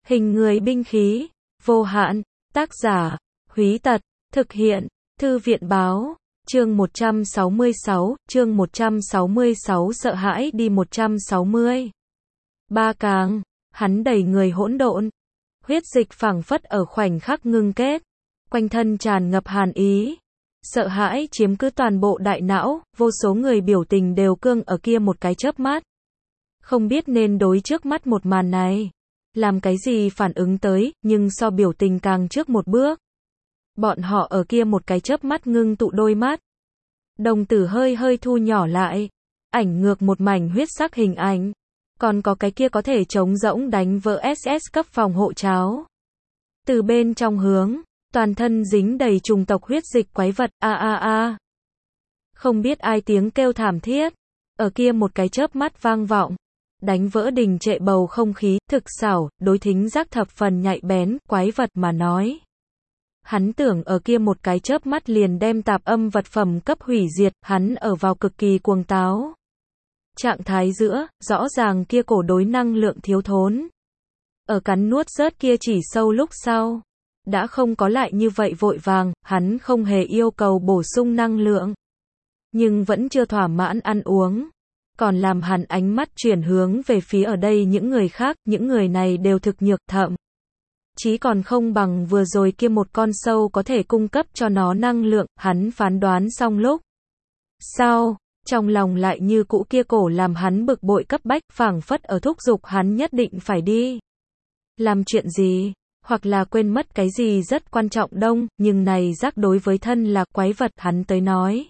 Hình người binh khí, vô hạn, tác giả, Húy Tật, thực hiện, Thư viện báo, chương 166, chương 166 sợ hãi đi 160. Ba càng, hắn đẩy người hỗn độn, huyết dịch phảng phất ở khoảnh khắc ngưng kết, quanh thân tràn ngập hàn ý, sợ hãi chiếm cứ toàn bộ đại não, vô số người biểu tình đều cương ở kia một cái chớp mắt. Không biết nên đối trước mắt một màn này làm cái gì phản ứng tới, nhưng so biểu tình càng trước một bước. Bọn họ ở kia một cái chớp mắt ngưng tụ đôi mắt. Đồng tử hơi hơi thu nhỏ lại, ảnh ngược một mảnh huyết sắc hình ảnh. Còn có cái kia có thể trống rỗng đánh vỡ SS cấp phòng hộ cháo. Từ bên trong hướng, toàn thân dính đầy trùng tộc huyết dịch quái vật, Không biết ai tiếng kêu thảm thiết, ở kia một cái chớp mắt vang vọng. Đánh vỡ đình trệ bầu không khí, thực xảo, đối thính giác thập phần nhạy bén, quái vật mà nói. Hắn tưởng ở kia một cái chớp mắt liền đem tạp âm vật phẩm cấp hủy diệt, hắn ở vào cực kỳ cuồng táo. Trạng thái giữa, rõ ràng kia cổ đối năng lượng thiếu thốn. Ở cắn nuốt rớt kia chỉ sâu lúc sau. Đã không có lại như vậy vội vàng, hắn không hề yêu cầu bổ sung năng lượng. Nhưng vẫn chưa thỏa mãn ăn uống. Còn làm hắn ánh mắt chuyển hướng về phía ở đây những người khác, những người này đều thực nhược thậm chí còn không bằng vừa rồi kia một con sâu có thể cung cấp cho nó năng lượng, hắn phán đoán xong lúc sau, trong lòng lại như cũ kia cổ làm hắn bực bội cấp bách, phảng phất ở thúc giục hắn nhất định phải đi làm chuyện gì, hoặc là quên mất cái gì rất quan trọng đông, nhưng này giác đối với thân là quái vật hắn tới nói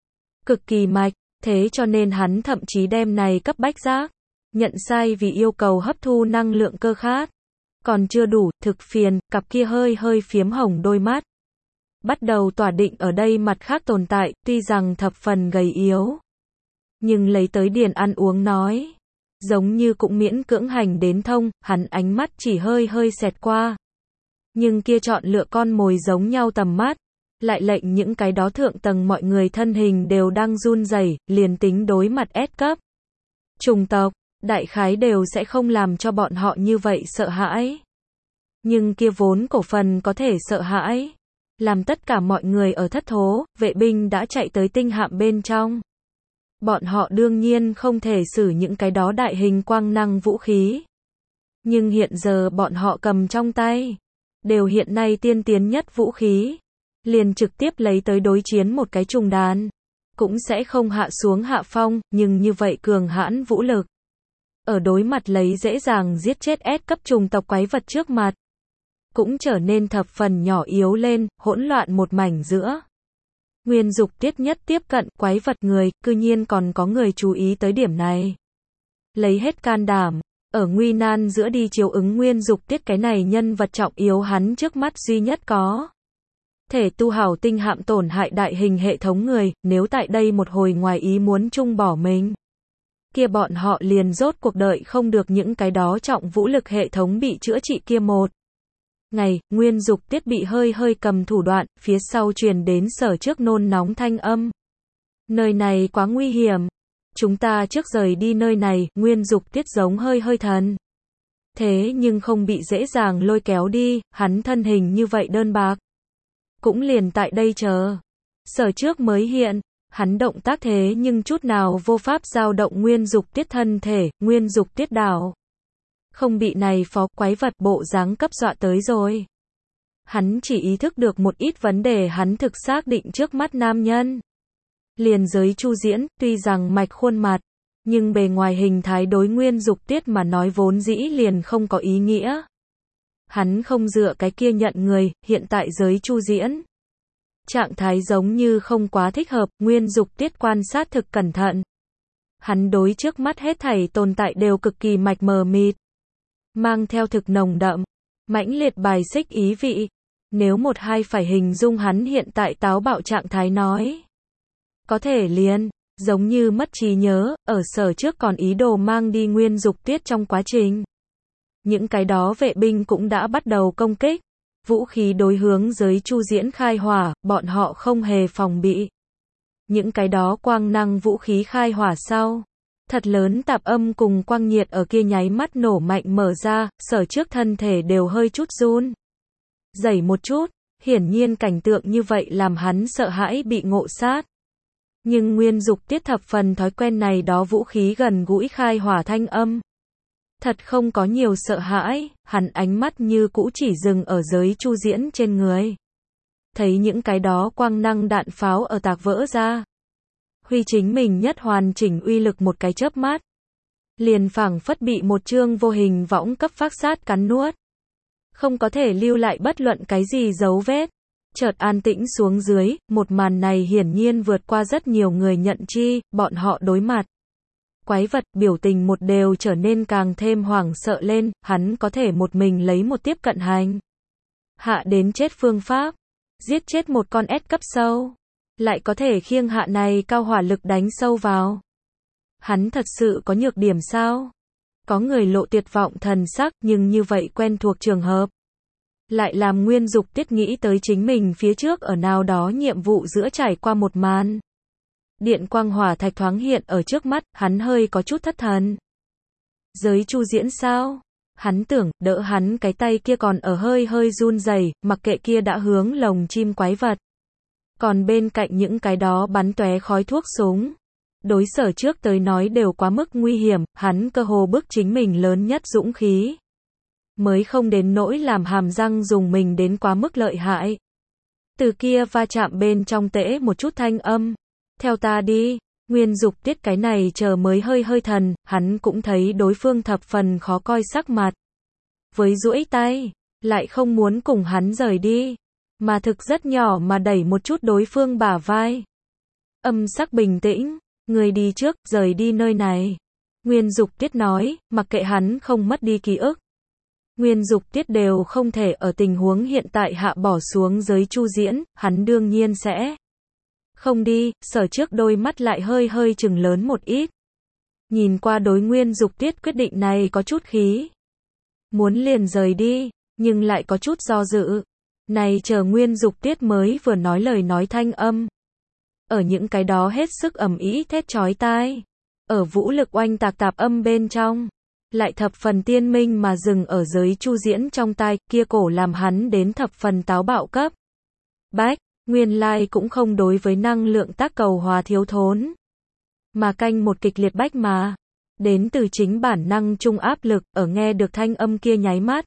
cực kỳ mạch. Thế cho nên hắn thậm chí đem này cấp bách giác nhận sai vì yêu cầu hấp thu năng lượng cơ khát. Còn chưa đủ, thực phiền, cặp kia hơi hơi phiếm hồng đôi mắt. Bắt đầu tỏa định ở đây mặt khác tồn tại, tuy rằng thập phần gầy yếu. Nhưng lấy tới điền ăn uống nói. Giống như cũng miễn cưỡng hành đến thông, hắn ánh mắt chỉ hơi hơi xẹt qua. Nhưng kia chọn lựa con mồi giống nhau tầm mắt. Lại lệnh những cái đó thượng tầng mọi người thân hình đều đang run rẩy, liền tính đối mặt S cấp. Chủng tộc, đại khái đều sẽ không làm cho bọn họ như vậy sợ hãi. Nhưng kia vốn cổ phần có thể sợ hãi. Làm tất cả mọi người ở thất thố, vệ binh đã chạy tới tinh hạm bên trong. Bọn họ đương nhiên không thể sử những cái đó đại hình quang năng vũ khí. Nhưng hiện giờ bọn họ cầm trong tay. Đều hiện nay tiên tiến nhất vũ khí. Liền trực tiếp lấy tới đối chiến một cái trùng đàn. Cũng sẽ không hạ xuống hạ phong, nhưng như vậy cường hãn vũ lực. Ở đối mặt lấy dễ dàng giết chết S cấp trùng tộc quái vật trước mặt. Cũng trở nên thập phần nhỏ yếu lên, hỗn loạn một mảnh giữa. Nguyên Dục Tiết nhất tiếp cận quái vật người, cư nhiên còn có người chú ý tới điểm này. Lấy hết can đảm, ở nguy nan giữa đi chiếu ứng Nguyên Dục Tiết cái này nhân vật trọng yếu hắn trước mắt duy nhất có. Thể tu hảo tinh hạm tổn hại đại hình hệ thống người, nếu tại đây một hồi ngoài ý muốn chung bỏ mình. Kia bọn họ liền rốt cuộc đợi không được những cái đó trọng vũ lực hệ thống bị chữa trị kia một. Ngày, Nguyên Dục Tiết bị hơi hơi cầm thủ đoạn, phía sau truyền đến sở trước nôn nóng thanh âm. Nơi này quá nguy hiểm. Chúng ta trước rời đi nơi này, Nguyên Dục Tiết giống hơi hơi thần. Thế nhưng không bị dễ dàng lôi kéo đi, hắn thân hình như vậy đơn bạc. Cũng liền tại đây chờ. Sở trước mới hiện, hắn động tác thế nhưng chút nào vô pháp dao động Nguyên Dục Tiết thân thể, Nguyên Dục Tiết đảo. Không bị này phó quái vật bộ dáng cấp dọa tới rồi. Hắn chỉ ý thức được một ít vấn đề hắn thực xác định trước mắt nam nhân. Liền giới Chu Diễn, tuy rằng mạch khuôn mặt, nhưng bề ngoài hình thái đối Nguyên Dục Tiết mà nói vốn dĩ liền không có ý nghĩa. Hắn không dựa cái kia nhận người, hiện tại giới Chu Diễn. Trạng thái giống như không quá thích hợp, Nguyên Dục Tiết quan sát thực cẩn thận. Hắn đối trước mắt hết thảy tồn tại đều cực kỳ mạch mờ mịt. Mang theo thực nồng đậm, mãnh liệt bài xích ý vị. Nếu một hai phải hình dung hắn hiện tại táo bạo trạng thái nói. Có thể liền, giống như mất trí nhớ, ở sở trước còn ý đồ mang đi Nguyên Dục Tiết trong quá trình. Những cái đó vệ binh cũng đã bắt đầu công kích. Vũ khí đối hướng giới Chu Diễn khai hỏa, bọn họ không hề phòng bị. Những cái đó quang năng vũ khí khai hỏa sau. Thật lớn tạp âm cùng quang nhiệt ở kia nháy mắt nổ mạnh mở ra, Sở Trước thân thể đều hơi chút run. Rẩy một chút, hiển nhiên cảnh tượng như vậy làm hắn sợ hãi bị ngộ sát. Nhưng Nguyên Dục Tiết thập phần thói quen này đó vũ khí gần gũi khai hỏa thanh âm. Thật không có nhiều sợ hãi, hắn ánh mắt như cũ chỉ dừng ở giới Chu Diễn trên người. Thấy những cái đó quang năng đạn pháo ở tạc vỡ ra. Huy chính mình nhất hoàn chỉnh uy lực một cái chớp mắt. Liền phảng phất bị một chương vô hình võng cấp phác sát cắn nuốt. Không có thể lưu lại bất luận cái gì dấu vết. Chợt an tĩnh xuống dưới, một màn này hiển nhiên vượt qua rất nhiều người nhận chi, bọn họ đối mặt. Quái vật biểu tình một đều trở nên càng thêm hoảng sợ lên, hắn có thể một mình lấy một tiếp cận hành. Hạ đến chết phương pháp, giết chết một con S cấp sâu, lại có thể khiêng hạ này cao hỏa lực đánh sâu vào. Hắn thật sự có nhược điểm sao? Có người lộ tuyệt vọng thần sắc, nhưng như vậy quen thuộc trường hợp. Lại làm Nguyên Dục Tiết nghĩ tới chính mình phía trước ở nào đó nhiệm vụ giữa trải qua một màn. Điện quang hỏa thạch thoáng hiện ở trước mắt, hắn hơi có chút thất thần. Giới Chu Diễn sao? Hắn tưởng, đỡ hắn cái tay kia còn ở hơi hơi run rẩy, mặc kệ kia đã hướng lồng chim quái vật. Còn bên cạnh những cái đó bắn tóe khói thuốc súng. Đối Sở Trước tới nói đều quá mức nguy hiểm, hắn cơ hồ bức chính mình lớn nhất dũng khí. Mới không đến nỗi làm hàm răng dùng mình đến quá mức lợi hại. Từ kia va chạm bên trong tễ một chút thanh âm. Theo ta đi, Nguyên Dục Tiết cái này chờ mới hơi hơi thần, hắn cũng thấy đối phương thập phần khó coi sắc mặt. Với duỗi tay, lại không muốn cùng hắn rời đi, mà thực rất nhỏ mà đẩy một chút đối phương bả vai. Âm sắc bình tĩnh, người đi trước, rời đi nơi này. Nguyên Dục Tiết nói, mặc kệ hắn không mất đi ký ức. Nguyên Dục Tiết đều không thể ở tình huống hiện tại hạ bỏ xuống giới Chu Diễn, hắn đương nhiên sẽ không đi. Sở Trước đôi mắt lại hơi hơi chừng lớn một ít. Nhìn qua đối Nguyên Dục Tiết quyết định này có chút khí. Muốn liền rời đi, nhưng lại có chút do dự. Này chờ Nguyên Dục Tiết mới vừa nói lời nói thanh âm. Ở những cái đó hết sức ầm ĩ thét chói tai. Ở vũ lực oanh tạc tạp âm bên trong. Lại thập phần tiên minh mà dừng ở giới Chu Diễn trong tai, kia cổ làm hắn đến thập phần táo bạo cấp. Bách, nguyên lai cũng không đối với năng lượng tác cầu hòa thiếu thốn. Mà canh một kịch liệt bách mà. Đến từ chính bản năng trung áp lực, ở nghe được thanh âm kia nháy mắt.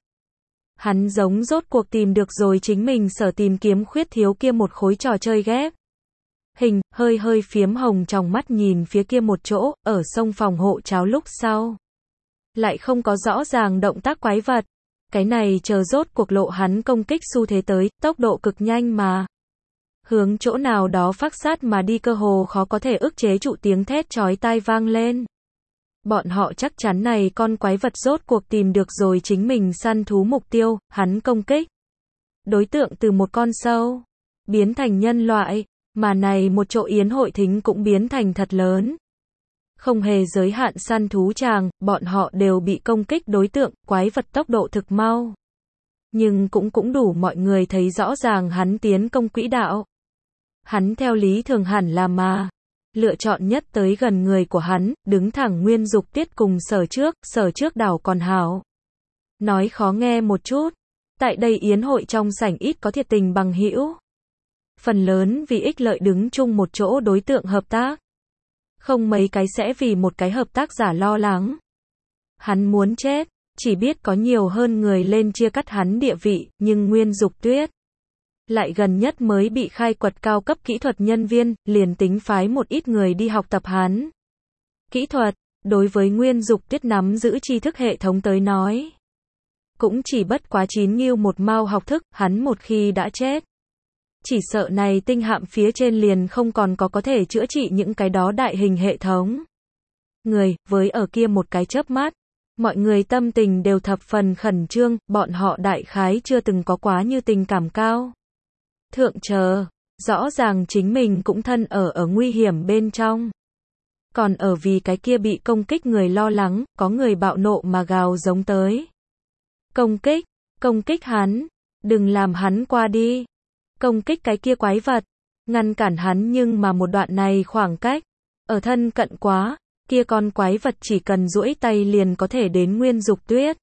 Hắn giống rốt cuộc tìm được rồi chính mình sở tìm kiếm khuyết thiếu kia một khối trò chơi ghép. Hình, hơi hơi phiếm hồng trong mắt nhìn phía kia một chỗ, ở sông phòng hộ cháo lúc sau. Lại không có rõ ràng động tác quái vật. Cái này chờ rốt cuộc lộ hắn công kích xu thế tới, tốc độ cực nhanh mà. Hướng chỗ nào đó phác sát mà đi cơ hồ khó có thể ức chế trụ tiếng thét chói tai vang lên. Bọn họ chắc chắn này con quái vật rốt cuộc tìm được rồi chính mình săn thú mục tiêu, hắn công kích. Đối tượng từ một con sâu, biến thành nhân loại, mà này một chỗ yến hội thính cũng biến thành thật lớn. Không hề giới hạn săn thú tràng, bọn họ đều bị công kích đối tượng, quái vật tốc độ thực mau. Nhưng cũng đủ mọi người thấy rõ ràng hắn tiến công quỹ đạo. Hắn theo lý thường hẳn là mà. Lựa chọn nhất tới gần người của hắn, đứng thẳng Nguyên Dục Tiết cùng Sở Trước đảo còn hảo. Nói khó nghe một chút. Tại đây yến hội trong sảnh ít có thiệt tình bằng hữu. Phần lớn vì ích lợi đứng chung một chỗ đối tượng hợp tác. Không mấy cái sẽ vì một cái hợp tác giả lo lắng. Hắn muốn chết, chỉ biết có nhiều hơn người lên chia cắt hắn địa vị, nhưng Nguyên Dục Tiết lại gần nhất mới bị khai quật cao cấp kỹ thuật nhân viên, liền tính phái một ít người đi học tập hắn. Kỹ thuật, đối với Nguyên Dục Tiết nắm giữ tri thức hệ thống tới nói. Cũng chỉ bất quá 9 nghiêu một mao học thức, hắn một khi đã chết. Chỉ sợ này tinh hạm phía trên liền không còn có thể chữa trị những cái đó đại hình hệ thống. Người, với ở kia một cái chớp mắt. Mọi người tâm tình đều thập phần khẩn trương, bọn họ đại khái chưa từng có quá như tình cảm cao. Thượng chờ, rõ ràng chính mình cũng thân ở nguy hiểm bên trong. Còn ở vì cái kia bị công kích người lo lắng, có người bạo nộ mà gào giống tới. Công kích hắn, đừng làm hắn qua đi. Công kích cái kia quái vật, ngăn cản hắn nhưng mà một đoạn này khoảng cách, ở thân cận quá, Kia con quái vật chỉ cần duỗi tay liền có thể đến Nguyên Dục Tuyết.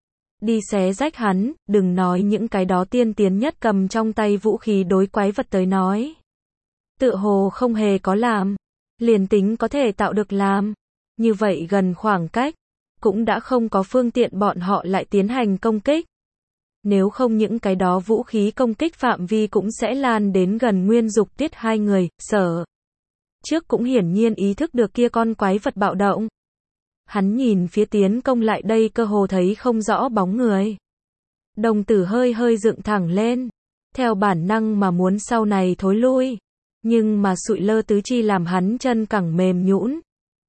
Đi xé rách hắn, đừng nói những cái đó tiên tiến nhất cầm trong tay vũ khí đối quái vật tới nói. Tựa hồ không hề có làm. Liền tính có thể tạo được làm. Như vậy gần khoảng cách. Cũng đã không có phương tiện bọn họ lại tiến hành công kích. Nếu không những cái đó vũ khí công kích phạm vi cũng sẽ lan đến gần Nguyên Dục Tuyết hai người, Sở. Trước cũng hiển nhiên ý thức được kia con quái vật bạo động. Hắn nhìn phía tiến công lại đây cơ hồ thấy không rõ bóng người. Đồng tử hơi hơi dựng thẳng lên. Theo bản năng mà muốn sau này thối lui. Nhưng mà sụi lơ tứ chi làm hắn chân cẳng mềm nhũn.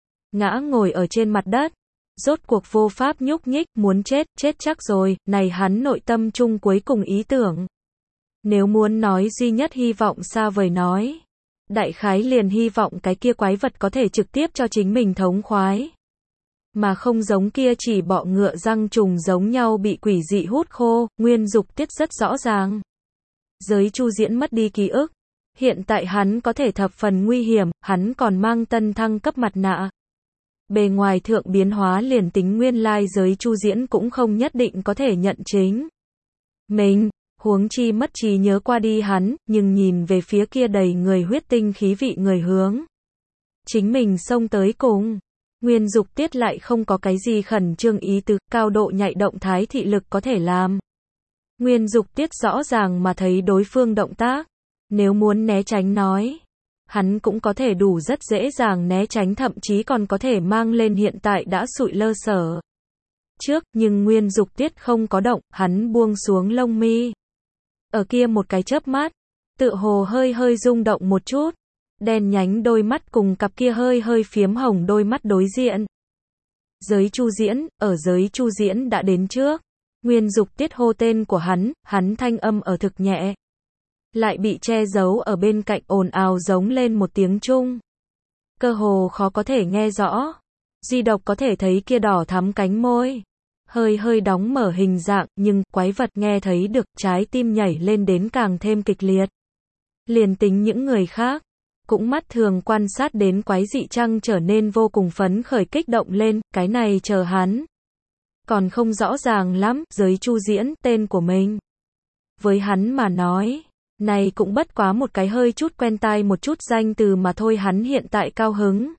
Ngã ngồi ở trên mặt đất. Rốt cuộc vô pháp nhúc nhích, muốn chết, chết chắc rồi, này hắn nội tâm chung cuối cùng ý tưởng. Nếu muốn nói duy nhất hy vọng xa vời nói. Đại khái liền hy vọng cái kia quái vật có thể trực tiếp cho chính mình thống khoái. Mà không giống kia chỉ bọ ngựa răng trùng giống nhau bị quỷ dị hút khô, Nguyên Dục Tiết rất rõ ràng. Giới Chu Diễn mất đi ký ức. Hiện tại hắn có thể thập phần nguy hiểm, hắn còn mang tân thăng cấp mặt nạ. Bề ngoài thượng biến hóa liền tính nguyên lai giới Chu Diễn cũng không nhất định có thể nhận chính. Mình, huống chi mất trí nhớ qua đi hắn, nhưng nhìn về phía kia đầy người huyết tinh khí vị người hướng. Chính mình xông tới cùng. Nguyên Dục Tiết lại không có cái gì khẩn trương ý tứ, cao độ nhạy động thái thị lực có thể làm. Nguyên Dục Tiết rõ ràng mà thấy đối phương động tác. Nếu muốn né tránh nói. Hắn cũng có thể đủ rất dễ dàng né tránh thậm chí còn có thể mang lên hiện tại đã sụi lơ Sở. Trước, nhưng Nguyên Dục Tiết không có động, hắn buông xuống lông mi. Ở kia một cái chớp mắt, tựa hồ hơi hơi rung động một chút. Đen nhánh đôi mắt cùng cặp kia hơi hơi phiếm hồng đôi mắt đối diện. Giới Chu Diễn, ở giới Chu Diễn đã đến trước. Nguyên Dục Tiết hô tên của hắn thanh âm ở thực nhẹ. Lại bị che giấu ở bên cạnh ồn ào giống lên một tiếng Trung. Cơ hồ khó có thể nghe rõ. Duy độc có thể thấy kia đỏ thắm cánh môi. Hơi hơi đóng mở hình dạng, nhưng quái vật nghe thấy được, trái tim nhảy lên đến càng thêm kịch liệt. Liền tính những người khác, cũng mắt thường quan sát đến quái dị trăng trở nên vô cùng phấn khởi kích động lên, cái này chờ hắn. Còn không rõ ràng lắm, giới Chu Diễn, tên của mình. Với hắn mà nói. Này cũng bất quá một cái hơi chút quen tai một chút danh từ mà thôi hắn hiện tại cao hứng.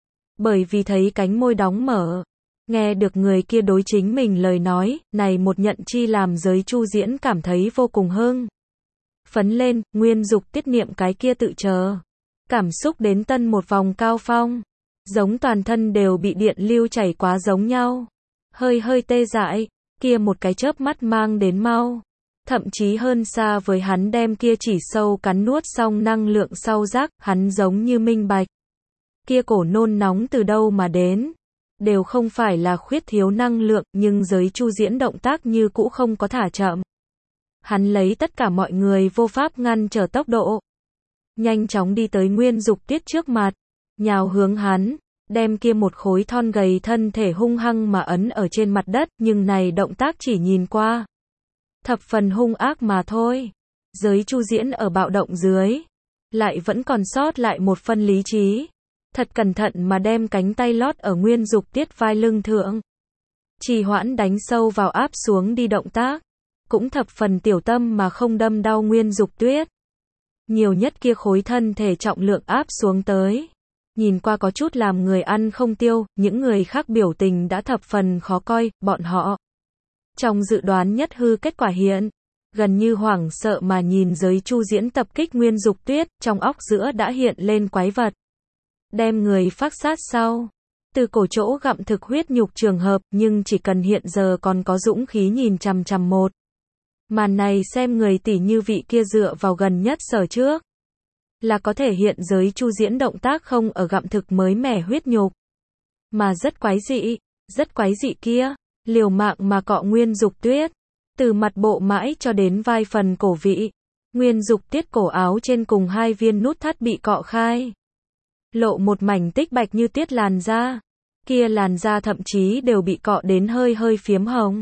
Bởi vì thấy cánh môi đóng mở. Nghe được người kia đối chính mình lời nói, này một nhận chi làm giới Chu Diễn cảm thấy vô cùng hưng. Phấn lên, Nguyên Dục Tiết niệm cái kia tự chờ. Cảm xúc đến tân một vòng cao phong. Giống toàn thân đều bị điện lưu chảy quá giống nhau. Hơi hơi tê dại, kia một cái chớp mắt mang đến mau. Thậm chí hơn xa với hắn đem kia chỉ sâu cắn nuốt xong năng lượng sau giác, hắn giống như minh bạch. Kia cổ nôn nóng từ đâu mà đến. Đều không phải là khuyết thiếu năng lượng, nhưng giới Chu Diễn động tác như cũ không có thả chậm. Hắn lấy tất cả mọi người vô pháp ngăn trở tốc độ. Nhanh chóng đi tới Nguyên Dục Tiết trước mặt. Nhào hướng hắn. Đem kia một khối thon gầy thân thể hung hăng mà ấn ở trên mặt đất, nhưng này động tác chỉ nhìn qua. Thập phần hung ác mà thôi. Giới Chu Diễn ở bạo động dưới. Lại vẫn còn sót lại một phân lý trí. Thật cẩn thận mà đem cánh tay lót ở Nguyên Dục Tiết vai lưng thượng. Trì hoãn đánh sâu vào áp xuống đi động tác. Cũng thập phần tiểu tâm mà không đâm đau Nguyên Dục Tuyết. Nhiều nhất kia khối thân thể trọng lượng áp xuống tới. Nhìn qua có chút làm người ăn không tiêu, những người khác biểu tình đã thập phần khó coi, bọn họ. Trong dự đoán nhất hư kết quả hiện, gần như hoảng sợ mà nhìn giới Chu Diễn tập kích Nguyên Dục Tuyết, trong óc giữa đã hiện lên quái vật. Đem người phác sát sau. Từ cổ chỗ gặm thực huyết nhục trường hợp, nhưng chỉ cần hiện giờ còn có dũng khí nhìn chằm chằm một. Màn này xem người tỷ như vị kia dựa vào gần nhất Sở trước. Là có thể hiện giới Chu Diễn động tác không ở gặm thực mới mẻ huyết nhục. Mà rất quái dị kia. Liều mạng mà cọ Nguyên Dục Tuyết. Từ mặt bộ mãi cho đến vai phần cổ vị. Nguyên Dục Tiết cổ áo trên cùng hai viên nút thắt bị cọ khai. Lộ một mảnh tích bạch như tiết làn da. Kia làn da thậm chí đều bị cọ đến hơi hơi phiếm hồng.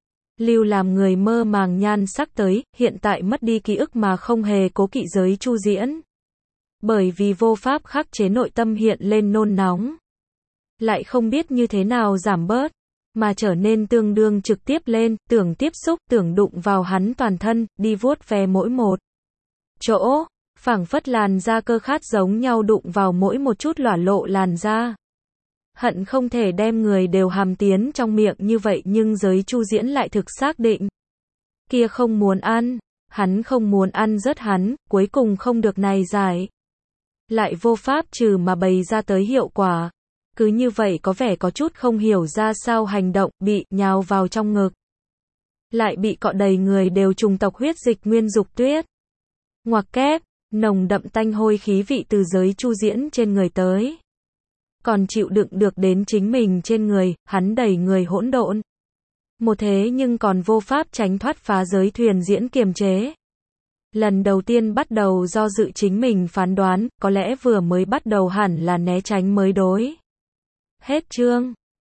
Lưu làm người mơ màng nhan sắc tới, hiện tại mất đi ký ức mà không hề cố kỵ giới Chu Diễn. Bởi vì vô pháp khắc chế nội tâm hiện lên nôn nóng. lại không biết như thế nào giảm bớt, mà trở nên tương đương trực tiếp lên, tưởng tiếp xúc, tưởng đụng vào hắn toàn thân, đi vuốt ve mỗi một chỗ, phảng phất làn da cơ khát giống nhau đụng vào mỗi một chút lỏa lộ làn da. Hận không thể đem người đều hàm tiến trong miệng như vậy, nhưng giới Chu Diễn lại thực xác định. Kia không muốn ăn, hắn không muốn ăn rớt hắn, cuối cùng không được này giải. Lại vô pháp trừ mà bày ra tới hiệu quả. Cứ như vậy có vẻ có chút không hiểu ra sao hành động, bị nhào vào trong ngực. Lại bị cọ đầy người đều trùng tộc huyết dịch Nguyên Dục Tuyết. Ngoặc kép, nồng đậm tanh hôi khí vị từ giới Chu Diễn trên người tới. Còn chịu đựng được đến chính mình trên người, hắn đầy người hỗn độn. Một thế nhưng còn vô pháp tránh thoát phá giới thuyền diễn kiềm chế. Lần đầu tiên bắt đầu do dự chính mình phán đoán, có lẽ vừa mới bắt đầu hẳn là né tránh mới đối. Hết chương.